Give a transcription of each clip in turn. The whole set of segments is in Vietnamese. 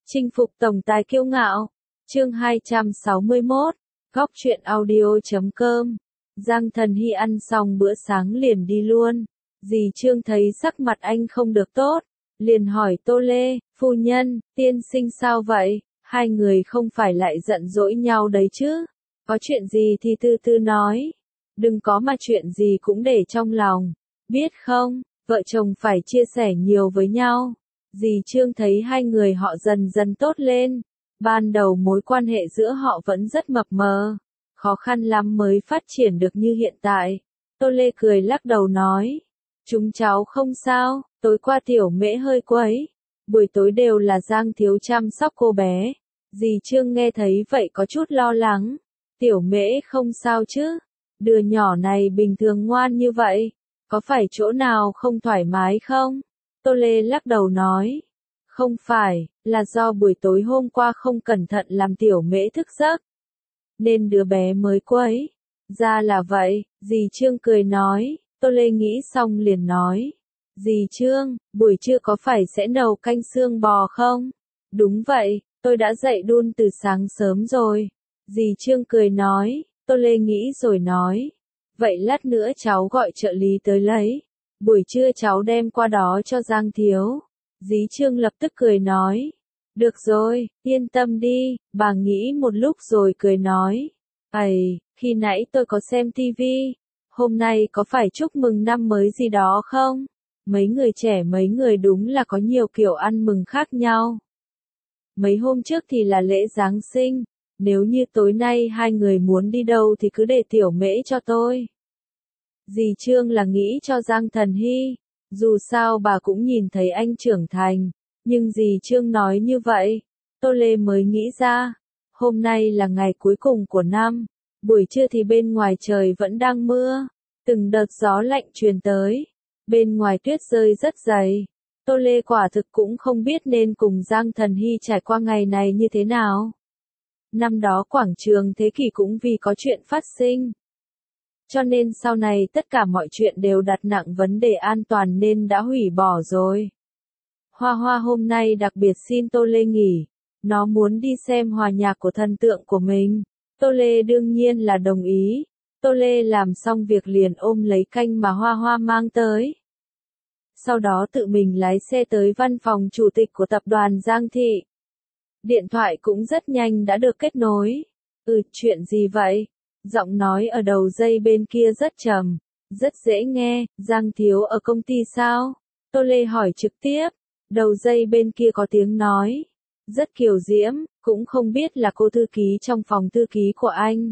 Chinh phục tổng tài kiêu ngạo. Chương 261. Góc truyện audio.com. Giang Thần Hy ăn xong bữa sáng liền đi luôn. Dì Trương thấy sắc mặt anh không được tốt, liền hỏi Tô Lê, phu nhân, tiên sinh sao vậy? Hai người không phải lại giận dỗi nhau đấy chứ? Có chuyện gì thì từ từ nói. Đừng có mà chuyện gì cũng để trong lòng. Biết không, vợ chồng phải chia sẻ nhiều với nhau. Dì Trương thấy hai người họ dần dần tốt lên. Ban đầu mối quan hệ giữa họ vẫn rất mập mờ. Khó khăn lắm mới phát triển được như hiện tại. Tô Lê cười lắc đầu nói. Chúng cháu không sao, tối qua tiểu mễ hơi quấy. Buổi tối đều là Giang thiếu chăm sóc cô bé. Dì Trương nghe thấy vậy có chút lo lắng. Tiểu mễ không sao chứ? Đứa nhỏ này bình thường ngoan như vậy. Có phải chỗ nào không thoải mái không? Tô Lê lắc đầu nói. Không phải, là do buổi tối hôm qua không cẩn thận làm tiểu mễ thức giấc. Nên đứa bé mới quấy. Ra là vậy, dì Trương cười nói. Tô Lê nghĩ xong liền nói. Dì Trương, buổi trưa có phải sẽ nấu canh xương bò không? Đúng vậy, tôi đã dậy đun từ sáng sớm rồi. Dì Trương cười nói. Tô Lê nghĩ rồi nói. Vậy lát nữa cháu gọi trợ lý tới lấy. Buổi trưa cháu đem qua đó cho Giang thiếu. Dì Trương lập tức cười nói. Được rồi, yên tâm đi, bà nghĩ một lúc rồi cười nói. Ây, khi nãy tôi có xem tivi. Hôm nay có phải chúc mừng năm mới gì đó không? Mấy người trẻ mấy người đúng là có nhiều kiểu ăn mừng khác nhau. Mấy hôm trước thì là lễ Giáng sinh. Nếu như tối nay hai người muốn đi đâu thì cứ để tiểu mễ cho tôi. Dì Trương là nghĩ cho Giang Thần Hy. Dù sao bà cũng nhìn thấy anh trưởng thành. Nhưng dì Trương nói như vậy. Tô Lê mới nghĩ ra. Hôm nay là ngày cuối cùng của năm. Buổi trưa thì bên ngoài trời vẫn đang mưa. Từng đợt gió lạnh truyền tới. Bên ngoài tuyết rơi rất dày. Tô Lê quả thực cũng không biết nên cùng Giang Thần Hy trải qua ngày này như thế nào. Năm đó quảng trường Thế Kỷ cũng vì có chuyện phát sinh. Cho nên sau này tất cả mọi chuyện đều đặt nặng vấn đề an toàn nên đã hủy bỏ rồi. Hoa Hoa hôm nay đặc biệt xin Tô Lê nghỉ. Nó muốn đi xem hòa nhạc của thần tượng của mình. Tô Lê đương nhiên là đồng ý. Tô Lê làm xong việc liền ôm lấy canh mà Hoa Hoa mang tới. Sau đó tự mình lái xe tới văn phòng chủ tịch của tập đoàn Giang Thị. Điện thoại cũng rất nhanh đã được kết nối. Chuyện gì vậy? Giọng nói ở đầu dây bên kia rất trầm, rất dễ nghe. Giang thiếu ở công ty sao? Tô Lê hỏi trực tiếp. Đầu dây bên kia có tiếng nói. Rất kiều diễm, cũng không biết là cô thư ký trong phòng thư ký của anh.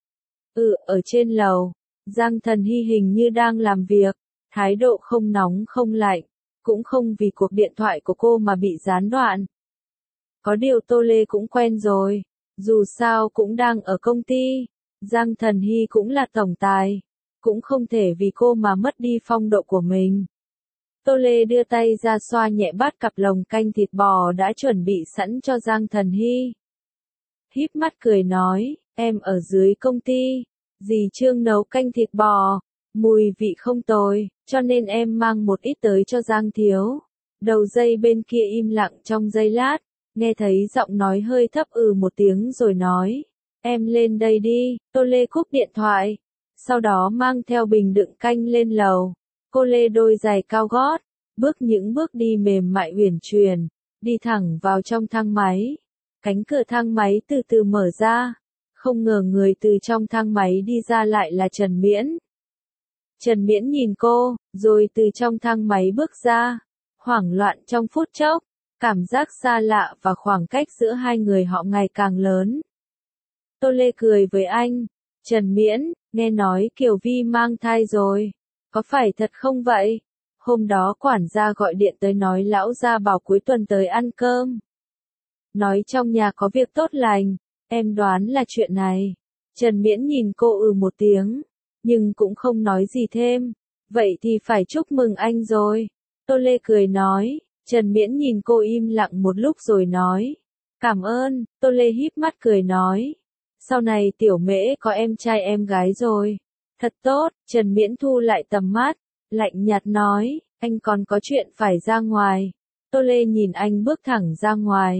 Ở trên lầu. Giang Thần Hy hình như đang làm việc. Thái độ không nóng không lạnh. Cũng không vì cuộc điện thoại của cô mà bị gián đoạn. Có điều Tô Lê cũng quen rồi. Dù sao cũng đang ở công ty. Giang Thần Hy cũng là tổng tài. Cũng không thể vì cô mà mất đi phong độ của mình. Tô Lê đưa tay ra xoa nhẹ bát cặp lồng canh thịt bò đã chuẩn bị sẵn cho Giang Thần Hy. Híp mắt cười nói, em ở dưới công ty. Dì Trương nấu canh thịt bò. Mùi vị không tồi, cho nên em mang một ít tới cho Giang thiếu. Đầu dây bên kia im lặng trong giây lát. Nghe thấy giọng nói hơi thấp một tiếng rồi nói. Em lên đây đi. Tô Lê cúp điện thoại. Sau đó mang theo bình đựng canh lên lầu. Cô lê đôi giày cao gót. Bước những bước đi mềm mại uyển chuyển. Đi thẳng vào trong thang máy. Cánh cửa thang máy từ từ mở ra. Không ngờ người từ trong thang máy đi ra lại là Trần Miễn. Trần Miễn nhìn cô, rồi từ trong thang máy bước ra. Hoảng loạn trong phút chốc. Cảm giác xa lạ và khoảng cách giữa hai người họ ngày càng lớn. Tô Lê cười với anh. Trần Miễn, nghe nói Kiều Vi mang thai rồi. Có phải thật không vậy? Hôm đó quản gia gọi điện tới nói lão gia bảo cuối tuần tới ăn cơm. Nói trong nhà có việc tốt lành. Em đoán là chuyện này. Trần Miễn nhìn cô một tiếng. Nhưng cũng không nói gì thêm. Vậy thì phải chúc mừng anh rồi. Tô Lê cười nói. Trần Miễn nhìn cô im lặng một lúc rồi nói. Cảm ơn. Tô Lê híp mắt cười nói. Sau này tiểu mễ có em trai em gái rồi. Thật tốt. Trần Miễn thu lại tầm mắt. Lạnh nhạt nói. Anh còn có chuyện phải ra ngoài. Tô Lê nhìn anh bước thẳng ra ngoài.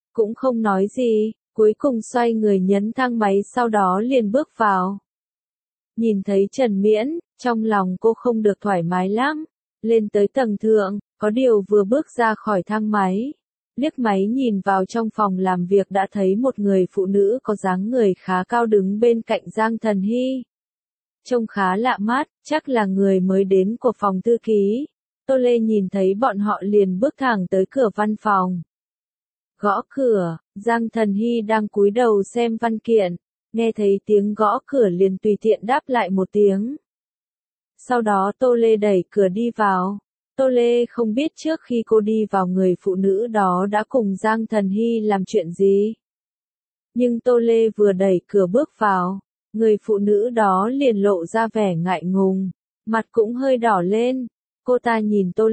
cũng không nói gì, cuối cùng xoay người nhấn thang máy sau đó liền bước vào. Nhìn thấy Trần Miễn, trong lòng cô không được thoải mái lắm, lên tới tầng thượng, có điều vừa bước ra khỏi thang máy, liếc máy nhìn vào trong phòng làm việc đã thấy một người phụ nữ có dáng người khá cao đứng bên cạnh Giang Thần Hy. Trông khá lạ mắt, chắc là người mới đến của phòng thư ký. Tô Lê nhìn thấy bọn họ liền bước thẳng tới cửa văn phòng. Gõ cửa, Giang Thần Hy đang cúi đầu xem văn kiện, nghe thấy tiếng gõ cửa liền tùy tiện đáp lại một tiếng. Sau đó Tô Lê đẩy cửa đi vào. Tô Lê không biết trước khi cô đi vào người phụ nữ đó đã cùng Giang Thần Hy làm chuyện gì. Nhưng Tô Lê vừa đẩy cửa bước vào, người phụ nữ đó liền lộ ra vẻ ngại ngùng, mặt cũng hơi đỏ lên. Cô ta nhìn Tô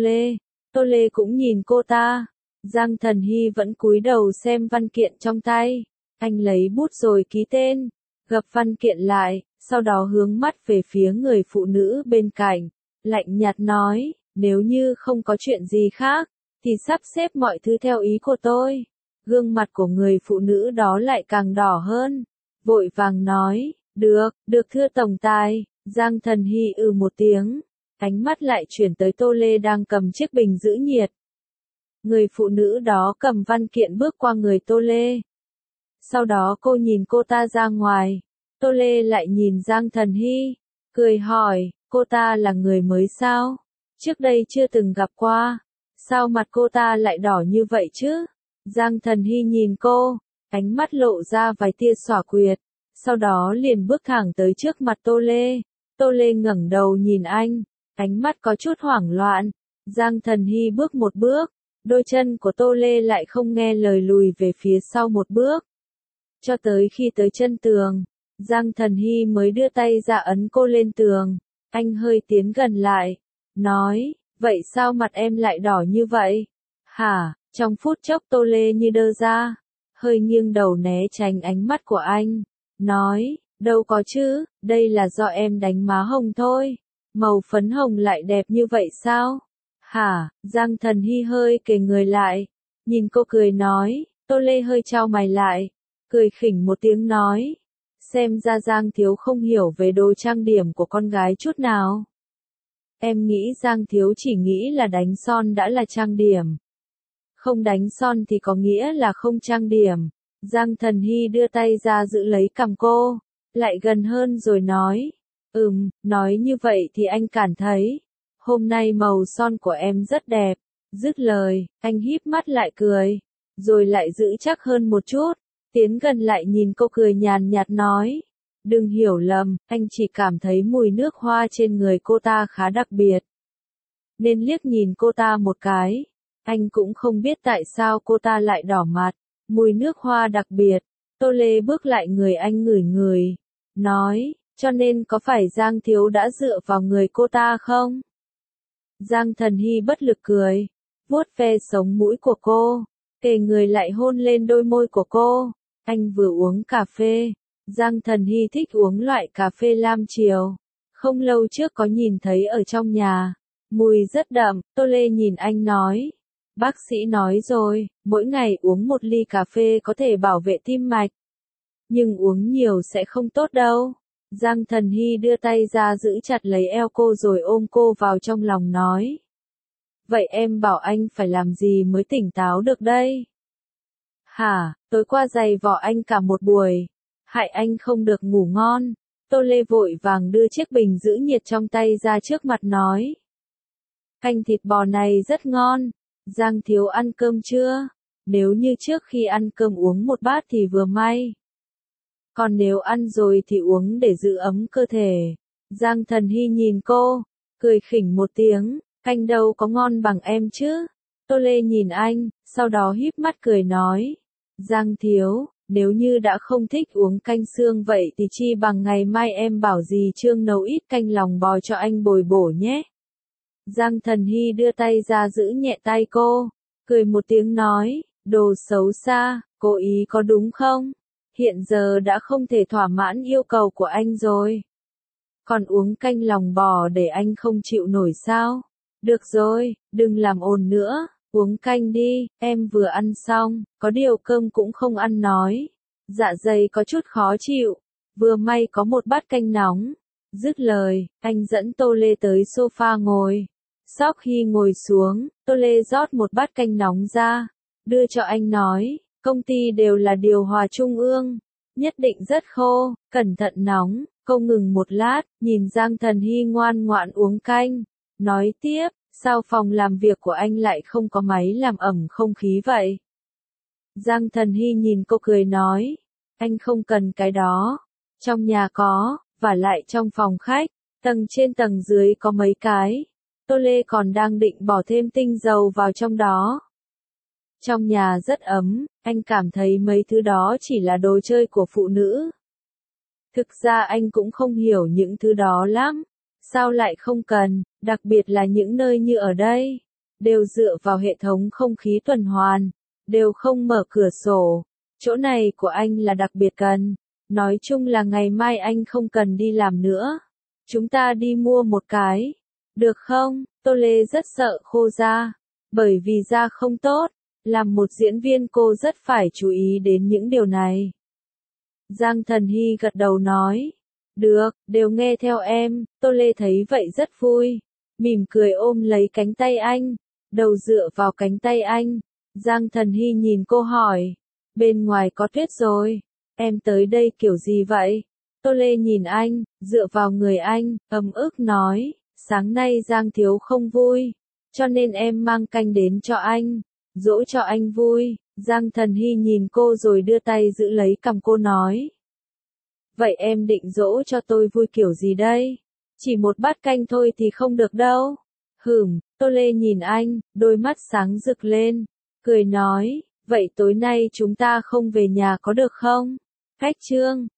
Lê cũng nhìn cô ta. Giang Thần Hy vẫn cúi đầu xem văn kiện trong tay. Anh lấy bút rồi ký tên, gập văn kiện lại, sau đó hướng mắt về phía người phụ nữ bên cạnh, lạnh nhạt nói, nếu như không có chuyện gì khác, thì sắp xếp mọi thứ theo ý của tôi. Gương mặt của người phụ nữ đó lại càng đỏ hơn, vội vàng nói, được thưa tổng tài. Giang Thần Hy một tiếng, ánh mắt lại chuyển tới Tô Lê đang cầm chiếc bình giữ nhiệt. Người phụ nữ đó cầm văn kiện bước qua người Tô Lê. Sau đó cô nhìn cô ta ra ngoài. Tô Lê lại nhìn Giang Thần Hy, cười hỏi, cô ta là người mới sao? Trước đây chưa từng gặp qua. Sao mặt cô ta lại đỏ như vậy chứ? Giang Thần Hy nhìn cô, ánh mắt lộ ra vài tia xỏa quyệt. Sau đó liền bước thẳng tới trước mặt Tô Lê. Tô Lê ngẩng đầu nhìn anh, ánh mắt có chút hoảng loạn. Giang Thần Hy bước một bước, đôi chân của Tô Lê lại không nghe lời lùi về phía sau một bước. Cho tới khi tới chân tường, Giang Thần Hy mới đưa tay ra ấn cô lên tường. Anh hơi tiến gần lại, nói, vậy sao mặt em lại đỏ như vậy? Hả? Trong phút chốc Tô Lê như đơ ra, hơi nghiêng đầu né tránh ánh mắt của anh, nói, đâu có chứ, đây là do em đánh má hồng thôi. Màu phấn hồng lại đẹp như vậy sao? Hả? Giang Thần Hy hơi kề người lại, nhìn cô cười nói. Tô Lê hơi chau mày lại, cười khỉnh một tiếng nói, xem ra Giang thiếu không hiểu về đồ trang điểm của con gái chút nào. Em nghĩ Giang thiếu chỉ nghĩ là đánh son đã là trang điểm. Không đánh son thì có nghĩa là không trang điểm. Giang Thần Hy đưa tay ra giữ lấy cằm cô, lại gần hơn rồi nói, nói như vậy thì anh cảm thấy, hôm nay màu son của em rất đẹp. Dứt lời, anh híp mắt lại cười, rồi lại giữ chắc hơn một chút, tiến gần lại nhìn cô cười nhàn nhạt nói, đừng hiểu lầm, anh chỉ cảm thấy mùi nước hoa trên người cô ta khá đặc biệt. Nên liếc nhìn cô ta một cái, anh cũng không biết tại sao cô ta lại đỏ mặt, mùi nước hoa đặc biệt. Tô Lê bước lại người anh ngửi ngửi, nói, cho nên có phải Giang thiếu đã dựa vào người cô ta không? Giang Thần Hy bất lực cười, vuốt ve sống mũi của cô, kề người lại hôn lên đôi môi của cô. Anh vừa uống cà phê, Giang Thần Hy thích uống loại cà phê lam chiều. Không lâu trước có nhìn thấy ở trong nhà, mùi rất đậm. Tô Lê nhìn anh nói, bác sĩ nói rồi, mỗi ngày uống một ly cà phê có thể bảo vệ tim mạch. Nhưng uống nhiều sẽ không tốt đâu. Giang Thần Hy đưa tay ra giữ chặt lấy eo cô rồi ôm cô vào trong lòng nói. Vậy em bảo anh phải làm gì mới tỉnh táo được đây? Hả, tối qua giày vò anh cả một buổi, hại anh không được ngủ ngon. Tô Lê vội vàng đưa chiếc bình giữ nhiệt trong tay ra trước mặt nói. Canh thịt bò này rất ngon. Giang thiếu ăn cơm chưa? Nếu như trước khi ăn cơm uống một bát thì vừa may. Còn nếu ăn rồi thì uống để giữ ấm cơ thể. Giang Thần Hy nhìn cô, cười khỉnh một tiếng, canh đâu có ngon bằng em chứ. Tô Lê nhìn anh, sau đó híp mắt cười nói. Giang thiếu, nếu như đã không thích uống canh xương vậy thì chi bằng ngày mai em bảo dì Trương nấu ít canh lòng bò cho anh bồi bổ nhé. Giang Thần Hy đưa tay ra giữ nhẹ tay cô, cười một tiếng nói, đồ xấu xa, cố ý có đúng không? Hiện giờ đã không thể thỏa mãn yêu cầu của anh rồi. Còn uống canh lòng bò để anh không chịu nổi sao? Được rồi, đừng làm ồn nữa. Uống canh đi, em vừa ăn xong, có điều cơm cũng không ăn nói. Dạ dày có chút khó chịu, vừa may có một bát canh nóng. Dứt lời, anh dẫn Tô Lê tới sofa ngồi. Sau khi ngồi xuống, Tô Lê rót một bát canh nóng ra, đưa cho anh nói, công ty đều là điều hòa trung ương, nhất định rất khô, cẩn thận nóng. Cô ngừng một lát, nhìn Giang Thần Hy ngoan ngoãn uống canh, nói tiếp, sao phòng làm việc của anh lại không có máy làm ẩm không khí vậy? Giang Thần Hy nhìn cô cười nói, anh không cần cái đó, trong nhà có, và lại trong phòng khách, tầng trên tầng dưới có mấy cái. Tô Lê còn đang định bỏ thêm tinh dầu vào trong đó. Trong nhà rất ấm, anh cảm thấy mấy thứ đó chỉ là đồ chơi của phụ nữ. Thực ra anh cũng không hiểu những thứ đó lắm. Sao lại không cần, đặc biệt là những nơi như ở đây. Đều dựa vào hệ thống không khí tuần hoàn. Đều không mở cửa sổ. Chỗ này của anh là đặc biệt cần. Nói chung là ngày mai anh không cần đi làm nữa. Chúng ta đi mua một cái. Được không? Tô Lê rất sợ khô da. Bởi vì da không tốt. Làm một diễn viên cô rất phải chú ý đến những điều này. Giang Thần Hy gật đầu nói. Được, đều nghe theo em. Tô Lê thấy vậy rất vui. Mỉm cười ôm lấy cánh tay anh. Đầu dựa vào cánh tay anh. Giang Thần Hy nhìn cô hỏi. Bên ngoài có tuyết rồi. Em tới đây kiểu gì vậy? Tô Lê nhìn anh, dựa vào người anh, ấm ức nói. Sáng nay Giang Thiếu không vui. Cho nên em mang canh đến cho anh. Dỗ cho anh vui. Giang Thần Hy nhìn cô rồi đưa tay giữ lấy cằm cô nói. Vậy em định dỗ cho tôi vui kiểu gì đây? Chỉ một bát canh thôi thì không được đâu. Tô Lê nhìn anh, đôi mắt sáng rực lên. Cười nói, vậy tối nay chúng ta không về nhà có được không? Khách Trương,